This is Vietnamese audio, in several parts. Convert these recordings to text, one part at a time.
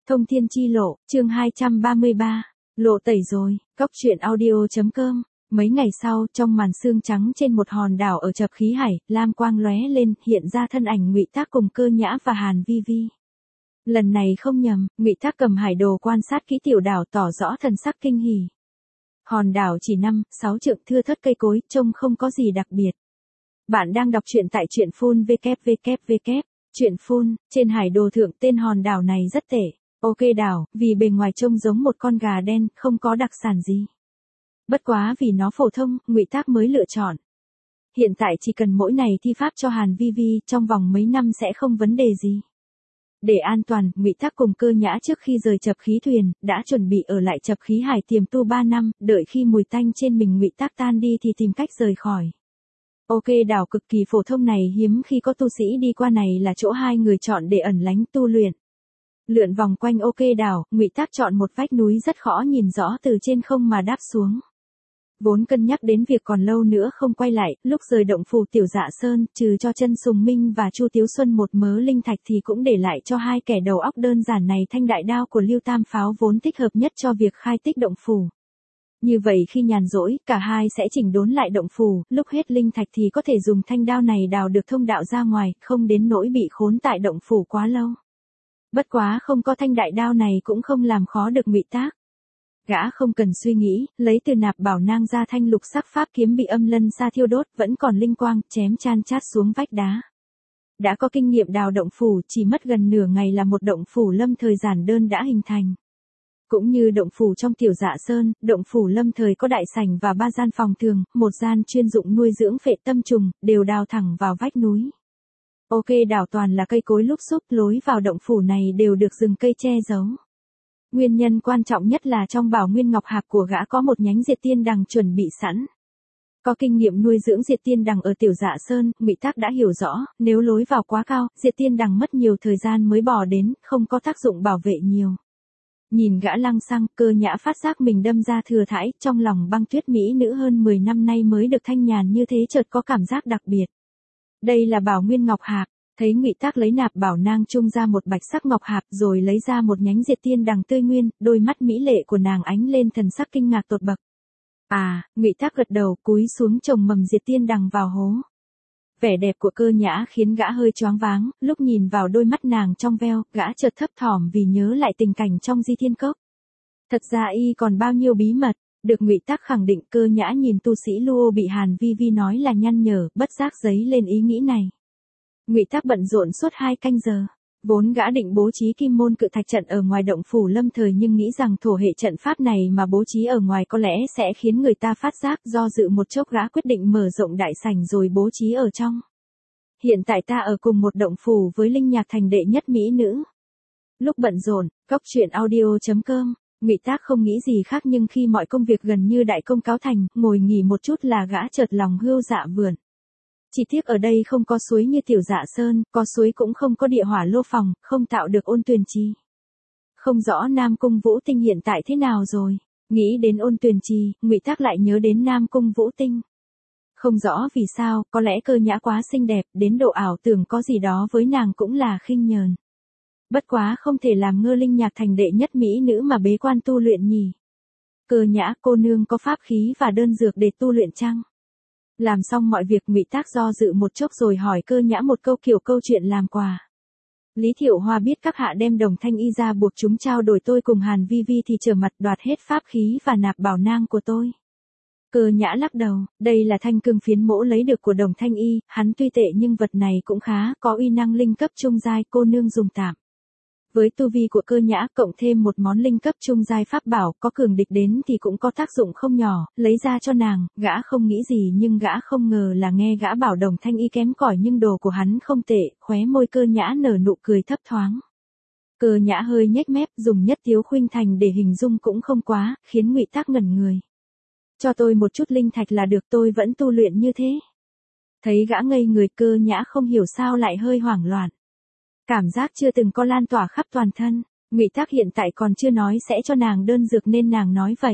Thông thiên chi lộ, chương 233, lộ tẩy rồi, góc truyện audio.com. Mấy ngày sau, trong màn sương trắng trên một hòn đảo ở Chập Khí Hải, lam quang lóe lên, hiện ra thân ảnh Ngụy Tác cùng Cơ Nhã và Hàn Vi Vi. Lần này không nhầm, Ngụy Tác cầm hải đồ quan sát kỹ tiểu đảo, tỏ rõ thần sắc kinh hỉ. Hòn đảo chỉ 5-6 trượng, thưa thớt cây cối, trông không có gì đặc biệt. Bạn đang đọc truyện tại truyện phun www. Truyện phun, trên hải đồ thượng tên hòn đảo này rất tệ. Ok đảo, vì bề ngoài trông giống một con gà đen, không có đặc sản gì. Bất quá vì nó phổ thông, Ngụy Tác mới lựa chọn. Hiện tại chỉ cần mỗi ngày thi pháp cho Hàn Vi Vi, trong vòng mấy năm sẽ không vấn đề gì. Để an toàn, Ngụy Tác cùng Cơ Nhã trước khi rời Chập Khí thuyền, đã chuẩn bị ở lại Chập Khí Hải tiềm tu 3 năm, đợi khi mùi tanh trên mình Ngụy Tác tan đi thì tìm cách rời khỏi. Ok đảo cực kỳ phổ thông này hiếm khi có tu sĩ đi qua, này là chỗ hai người chọn để ẩn lánh tu luyện. Lượn vòng quanh ok đảo, Ngụy Tác chọn một vách núi rất khó nhìn rõ từ trên không mà đáp xuống. Vốn cân nhắc đến việc còn lâu nữa không quay lại, lúc rời động phủ Tiểu Dạ Sơn, trừ cho Chân Sùng Minh và Chu Tiếu Xuân một mớ linh thạch thì cũng để lại cho hai kẻ đầu óc đơn giản này thanh đại đao của Lưu Tam Pháo vốn thích hợp nhất cho việc khai tích động phủ. Như vậy khi nhàn rỗi, cả hai sẽ chỉnh đốn lại động phủ, lúc hết linh thạch thì có thể dùng thanh đao này đào được thông đạo ra ngoài, không đến nỗi bị khốn tại động phủ quá lâu. Bất quá không có thanh đại đao này cũng không làm khó được Ngụy Tác. Gã không cần suy nghĩ, lấy từ nạp bảo nang ra thanh lục sắc pháp kiếm bị âm lân sa thiêu đốt, vẫn còn linh quang, chém chan chát xuống vách đá. Đã có kinh nghiệm đào động phủ, chỉ mất gần nửa ngày là một động phủ lâm thời giản đơn đã hình thành. Cũng như động phủ trong Tiểu Dạ Sơn, động phủ lâm thời có đại sảnh và 3 gian phòng thường, một gian chuyên dụng nuôi dưỡng phệ tâm trùng, đều đào thẳng vào vách núi. Ok đảo toàn là cây cối lúp xúp, lối vào động phủ này đều được rừng cây che giấu. Nguyên nhân quan trọng nhất là trong Bảo Nguyên Ngọc Hạp của gã có một nhánh diệt tiên đằng chuẩn bị sẵn. Có kinh nghiệm nuôi dưỡng diệt tiên đằng ở Tiểu Dạ Sơn, Ngụy Tác đã hiểu rõ, nếu lối vào quá cao, diệt tiên đằng mất nhiều thời gian mới bò đến, không có tác dụng bảo vệ nhiều. Nhìn gã lăng xăng, Cơ Nhã phát giác mình đâm ra thừa thãi, trong lòng Băng Tuyết mỹ nữ hơn 10 năm nay mới được thanh nhàn như thế chợt có cảm giác đặc biệt. Đây là Bảo Nguyên Ngọc Hạp, thấy Ngụy Tác lấy nạp bảo nang chung ra một bạch sắc ngọc hạp rồi lấy ra một nhánh diệt tiên đằng tươi nguyên, đôi mắt mỹ lệ của nàng ánh lên thần sắc kinh ngạc tột bậc. Ngụy Tác gật đầu, cúi xuống trồng mầm diệt tiên đằng vào hố. Vẻ đẹp của Cơ Nhã khiến gã hơi choáng váng, lúc nhìn vào đôi mắt nàng trong veo, gã chợt thấp thỏm vì nhớ lại tình cảnh trong Di Thiên Cốc. Thật ra y còn bao nhiêu bí mật, được Ngụy Tác khẳng định. Cơ Nhã nhìn tu sĩ Luo bị Hàn Vi Vi nói là nhăn nhở, bất giác dấy lên ý nghĩ này. Ngụy Tác bận rộn suốt 2 canh giờ. Vốn gã định bố trí kim môn cự thạch trận ở ngoài động phủ lâm thời, nhưng nghĩ rằng thổ hệ trận pháp này mà bố trí ở ngoài có lẽ sẽ khiến người ta phát giác, do dự một chốc gã quyết định mở rộng đại sảnh rồi bố trí ở trong. Hiện tại ta ở cùng một động phủ với Linh Nhạc Thành đệ nhất mỹ nữ. Lúc bận rộn, góc truyện audio.com, Ngụy Tác không nghĩ gì khác, nhưng khi mọi công việc gần như đại công cáo thành, ngồi nghỉ một chút là gã chợt lòng hươu dạ vườn. Chỉ tiếc ở đây không có suối như Tiểu Dạ Sơn, có suối cũng không có địa hỏa lô phòng, không tạo được ôn tuyền trì. Không rõ Nam Cung Vũ Tinh hiện tại thế nào rồi. Nghĩ đến ôn tuyền trì, Ngụy Tác lại nhớ đến Nam Cung Vũ Tinh. Không rõ vì sao, có lẽ Cơ Nhã quá xinh đẹp, đến độ ảo tưởng có gì đó với nàng cũng là khinh nhờn. Bất quá không thể làm ngơ Linh Nhạc Thành đệ nhất mỹ nữ mà bế quan tu luyện nhỉ. Cơ Nhã cô nương có pháp khí và đơn dược để tu luyện chăng? Làm xong mọi việc, Ngụy Tác do dự một chốc rồi hỏi Cơ Nhã một câu kiểu câu chuyện làm quà. Lý Thiệu Hoa biết các hạ đem đồng thanh y ra buộc chúng trao đổi tôi cùng Hàn Vi Vi thì trở mặt đoạt hết pháp khí và nạp bảo nang của tôi. Cơ Nhã lắc đầu, đây là thanh cương phiến mỗ lấy được của đồng thanh y, hắn tuy tệ nhưng vật này cũng khá, có uy năng linh cấp trung giai, cô nương dùng tạm. Với tu vi của Cơ Nhã cộng thêm một món linh cấp trung giai pháp bảo, có cường địch đến thì cũng có tác dụng không nhỏ, lấy ra cho nàng, gã không nghĩ gì, nhưng gã không ngờ là nghe gã bảo đồng thanh y kém cỏi nhưng đồ của hắn không tệ, khóe môi Cơ Nhã nở nụ cười thấp thoáng. Cơ Nhã hơi nhếch mép, dùng nhất tiếu khuynh thành để hình dung cũng không quá, khiến Ngụy Tác ngẩn người. Cho tôi một chút linh thạch là được, tôi vẫn tu luyện như thế. Thấy gã ngây người, Cơ Nhã không hiểu sao lại hơi hoảng loạn. Cảm giác chưa từng có lan tỏa khắp toàn thân. Ngụy Tác hiện tại còn chưa nói sẽ cho nàng đơn dược nên nàng nói vậy.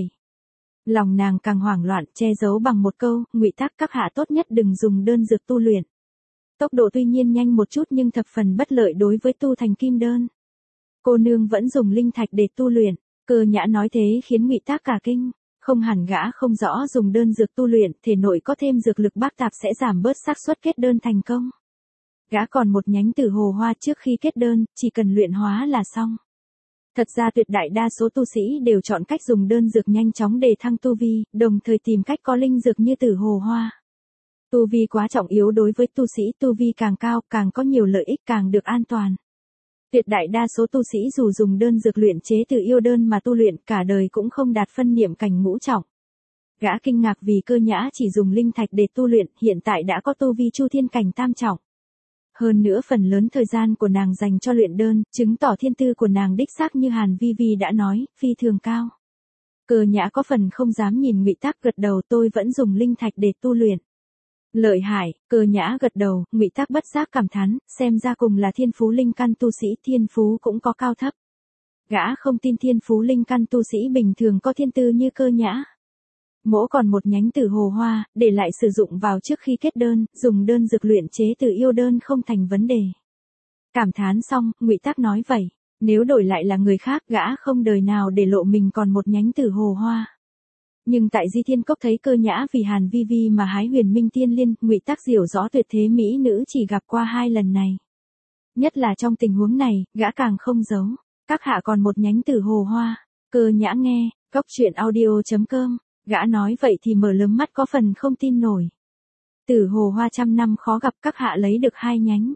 Lòng nàng càng hoảng loạn, che giấu bằng một câu, Ngụy Tác các hạ tốt nhất đừng dùng đơn dược tu luyện. Tốc độ tuy nhiên nhanh một chút nhưng thập phần bất lợi đối với tu thành kim đơn. Cô nương vẫn dùng linh thạch để tu luyện. Cơ Nhã nói thế khiến Ngụy Tác cả kinh. Không hẳn, gã không rõ dùng đơn dược tu luyện, thể nội có thêm dược lực bác tạp sẽ giảm bớt xác suất kết đơn thành công. Gã còn một nhánh Tử Hồ Hoa trước khi kết đơn, chỉ cần luyện hóa là xong. Thật ra tuyệt đại đa số tu sĩ đều chọn cách dùng đơn dược nhanh chóng để thăng tu vi, đồng thời tìm cách có linh dược như Tử Hồ Hoa. Tu vi quá trọng yếu đối với tu sĩ, tu vi càng cao, càng có nhiều lợi ích, càng được an toàn. Tuyệt đại đa số tu sĩ dù dùng đơn dược luyện chế từ yêu đơn mà tu luyện cả đời cũng không đạt phân niệm cảnh ngũ trọng. Gã kinh ngạc vì Cơ Nhã chỉ dùng linh thạch để tu luyện, hiện tại đã có tu vi chu thiên cảnh tam trọng. Hơn nữa phần lớn thời gian của nàng dành cho luyện đơn, chứng tỏ thiên tư của nàng đích xác như Hàn Vi Vi đã nói, phi thường cao. Cơ Nhã có phần không dám nhìn Ngụy Tác, gật đầu, tôi vẫn dùng linh thạch để tu luyện. Lợi hại. Cơ Nhã gật đầu, Ngụy Tác bất giác cảm thán, xem ra cùng là thiên phú linh căn tu sĩ, thiên phú cũng có cao thấp. Gã không tin thiên phú linh căn tu sĩ bình thường có thiên tư như Cơ Nhã. Mỗ còn một nhánh Tử Hồ Hoa, để lại sử dụng vào trước khi kết đơn, dùng đơn dược luyện chế từ yêu đơn không thành vấn đề. Cảm thán xong, Ngụy Tác nói vậy, nếu đổi lại là người khác, gã không đời nào để lộ mình còn một nhánh Tử Hồ Hoa. Nhưng tại Di Thiên Cốc thấy Cơ Nhã vì Hàn Vi Vi mà hái Huyền Minh Tiên Liên, Ngụy Tác hiểu rõ tuyệt thế mỹ nữ chỉ gặp qua 2 lần này. Nhất là trong tình huống này, gã càng không giấu. Các hạ còn một nhánh Tử Hồ Hoa. Cơ Nhã nghe, coctruyện.audio.com. Gã nói vậy thì mở lớn mắt có phần không tin nổi. Tử Hồ Hoa trăm năm khó gặp, các hạ lấy được 2 nhánh.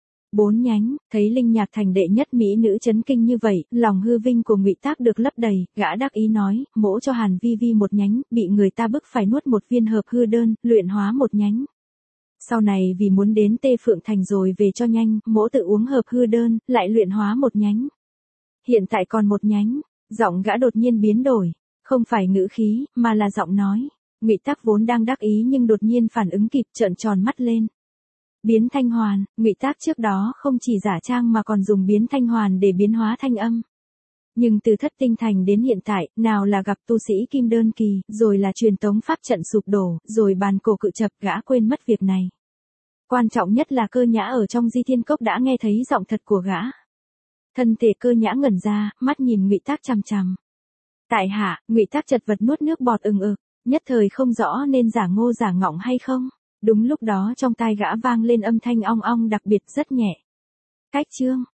4 nhánh, thấy Linh Nhạc Thành đệ nhất mỹ nữ chấn kinh như vậy, lòng hư vinh của Ngụy Tác được lấp đầy, gã đắc ý nói, mỗ cho Hàn Vi Vi một nhánh, bị người ta bức phải nuốt một viên hợp hư đơn, luyện hóa một nhánh. Sau này vì muốn đến Tê Phượng Thành rồi về cho nhanh, mỗ tự uống hợp hư đơn, lại luyện hóa một nhánh. Hiện tại còn một nhánh. Giọng gã đột nhiên biến đổi, không phải ngữ khí, mà là giọng nói. Ngụy Tác vốn đang đắc ý nhưng đột nhiên phản ứng kịp, trợn tròn mắt lên. Biến thanh hoàn. Ngụy Tác trước đó không chỉ giả trang mà còn dùng biến thanh hoàn để biến hóa thanh âm. Nhưng từ Thất Tinh Thành đến hiện tại, nào là gặp tu sĩ kim đơn kỳ, rồi là truyền tống pháp trận sụp đổ, rồi bàn cổ cự chập, gã quên mất việc này. Quan trọng nhất là Cơ Nhã ở trong Di Thiên Cốc đã nghe thấy giọng thật của gã. Thân thể Cơ Nhã ngẩn ra, mắt nhìn Ngụy Tác chằm chằm. Tại hạ. Ngụy Tác chật vật nuốt nước bọt ừng ực, nhất thời không rõ nên giả ngô giả ngọng hay không. Đúng lúc đó trong tai gã vang lên âm thanh ong ong đặc biệt rất nhẹ. Cách chương.